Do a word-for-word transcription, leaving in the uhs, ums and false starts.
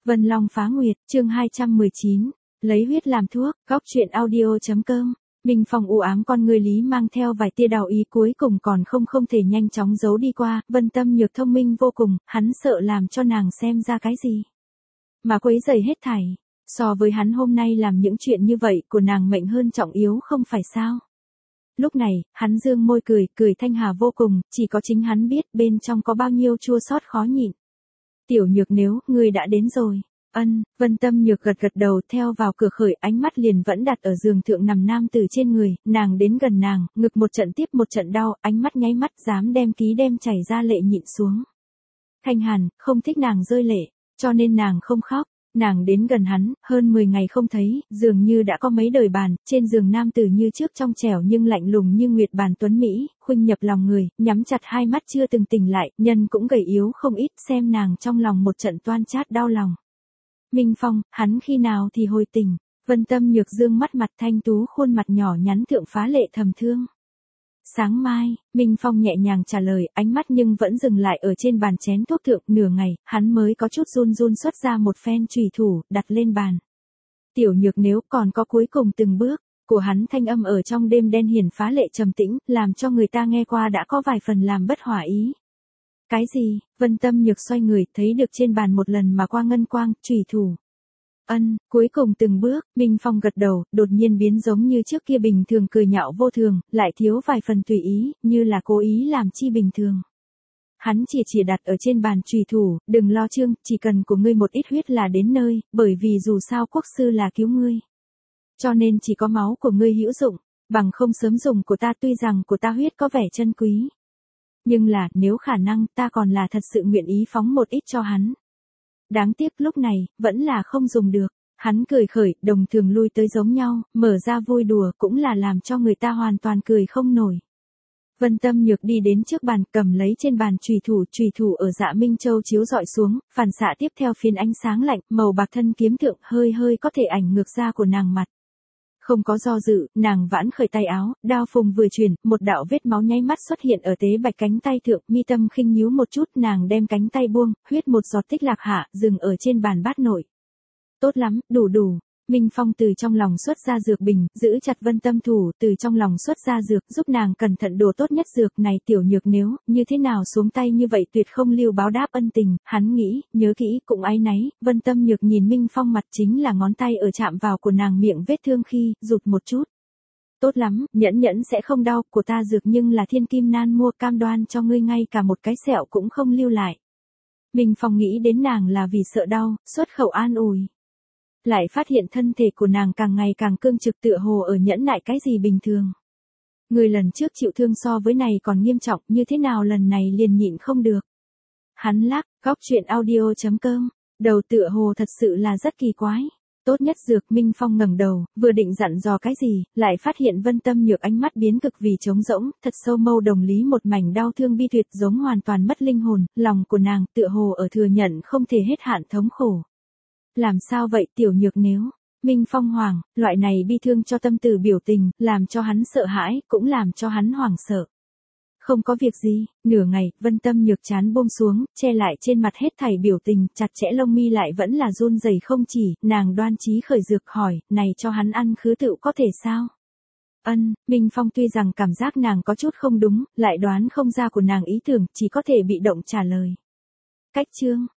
Vân Long Phá Nguyệt, chương hai trăm mười chín, lấy huyết làm thuốc, góc truyện audio.com. Minh Phong u ám con người lý mang theo vài tia đào ý cuối cùng còn không không thể nhanh chóng giấu đi qua, Vân Tâm Nhược thông minh vô cùng, hắn sợ làm cho nàng xem ra cái gì. Mà quấy rầy hết thảy, so với hắn hôm nay làm những chuyện như vậy của nàng mệnh hơn trọng yếu không phải sao. Lúc này, hắn dương môi cười, cười thanh hà vô cùng, chỉ có chính hắn biết bên trong có bao nhiêu chua xót khó nhịn. Tiểu Nhược nếu, ngươi đã đến rồi. Ân, Vân Tâm Nhược gật gật đầu theo vào cửa khởi ánh mắt liền vẫn đặt ở giường thượng nằm nam tử trên người, nàng đến gần nàng, ngực một trận tiếp một trận đau, ánh mắt nháy mắt dám đem ký đem chảy ra lệ nhịn xuống. Thanh Hàn, không thích nàng rơi lệ, cho nên nàng không khóc. Nàng đến gần hắn, hơn mười ngày không thấy, dường như đã có mấy đời bàn, trên giường nam tử như trước trong trẻo nhưng lạnh lùng như nguyệt bàn tuấn Mỹ, khuynh nhập lòng người, nhắm chặt hai mắt chưa từng tỉnh lại, nhân cũng gầy yếu không ít, xem nàng trong lòng một trận toan chát đau lòng. Minh Phong, hắn khi nào thì hồi tỉnh, Vân Tâm Nhược dương mắt mặt thanh tú khuôn mặt nhỏ nhắn thượng phá lệ thầm thương. Sáng mai, Minh Phong nhẹ nhàng trả lời, ánh mắt nhưng vẫn dừng lại ở trên bàn chén thuốc thượng, nửa ngày, hắn mới có chút run run xuất ra một phen chùy thủ, đặt lên bàn. Tiểu Nhược nếu còn có cuối cùng từng bước, của hắn thanh âm ở trong đêm đen hiển phá lệ trầm tĩnh, làm cho người ta nghe qua đã có vài phần làm bất hòa ý. Cái gì? Vân Tâm Nhược xoay người, thấy được trên bàn một lần mà qua ngân quang, chùy thủ. Ân, cuối cùng từng bước, Minh Phong gật đầu, đột nhiên biến giống như trước kia bình thường cười nhạo vô thường, lại thiếu vài phần tùy ý, như là cố ý làm chi bình thường. Hắn chỉ chỉ đặt ở trên bàn chùy thủ, đừng lo Trương, chỉ cần của ngươi một ít huyết là đến nơi, bởi vì dù sao quốc sư là cứu ngươi. Cho nên chỉ có máu của ngươi hữu dụng, bằng không sớm dùng của ta tuy rằng của ta huyết có vẻ chân quý. Nhưng là, nếu khả năng ta còn là thật sự nguyện ý phóng một ít cho hắn. Đáng tiếc lúc này, vẫn là không dùng được. Hắn cười khởi, đồng thường lui tới giống nhau, mở ra vui đùa cũng là làm cho người ta hoàn toàn cười không nổi. Vân Tâm Nhược đi đến trước bàn, cầm lấy trên bàn chùy thủ, chùy thủ ở Dạ Minh Châu chiếu dọi xuống, phản xạ tiếp theo phiến ánh sáng lạnh, màu bạc thân kiếm thượng hơi hơi có thể ảnh ngược ra của nàng mặt. Không có do dự, nàng vãn khởi tay áo, đao phùng vừa chuyển, một đạo vết máu nháy mắt xuất hiện ở tế bạch cánh tay thượng, mi tâm khinh nhíu một chút, nàng đem cánh tay buông, huyết một giọt tích lạc hạ, dừng ở trên bàn bát nội. Tốt lắm, đủ đủ. Minh Phong từ trong lòng xuất ra dược bình, giữ chặt Vân Tâm thủ, từ trong lòng xuất ra dược, giúp nàng cẩn thận đổ tốt nhất dược này. Tiểu Nhược nếu, như thế nào xuống tay như vậy tuyệt không lưu báo đáp ân tình, hắn nghĩ, nhớ kỹ, cũng áy náy. Vân Tâm Nhược nhìn Minh Phong mặt chính là ngón tay ở chạm vào của nàng miệng vết thương khi, rụt một chút. Tốt lắm, nhẫn nhẫn sẽ không đau, của ta dược nhưng là thiên kim nan mua, cam đoan cho ngươi ngay cả một cái sẹo cũng không lưu lại. Minh Phong nghĩ đến nàng là vì sợ đau, xuất khẩu an ủi. Lại phát hiện thân thể của nàng càng ngày càng cương trực tựa hồ ở nhẫn nại cái gì bình thường. Người lần trước chịu thương so với này còn nghiêm trọng, như thế nào lần này liền nhịn không được. Hắn lắc, góc truyện audio.com, đầu tựa hồ thật sự là rất kỳ quái. Tốt nhất dược. Minh Phong ngẩng đầu, vừa định dặn dò cái gì, lại phát hiện Vân Tâm Nhược ánh mắt biến cực vì trống rỗng, thật sâu mâu đồng lý một mảnh đau thương bi tuyệt giống hoàn toàn mất linh hồn, lòng của nàng tựa hồ ở thừa nhận không thể hết hạn thống khổ. Làm sao vậy Tiểu Nhược nếu? Minh Phong hoàng, loại này bi thương cho tâm tử biểu tình, làm cho hắn sợ hãi, cũng làm cho hắn hoảng sợ. Không có việc gì, nửa ngày, Vân Tâm Nhược chán buông xuống, che lại trên mặt hết thảy biểu tình, chặt chẽ lông mi lại vẫn là run rẩy không chỉ, nàng đoan chí khởi dược hỏi, này cho hắn ăn khứ tựu có thể sao? Ân, Minh Phong tuy rằng cảm giác nàng có chút không đúng, lại đoán không ra của nàng ý tưởng, chỉ có thể bị động trả lời. Cách chương,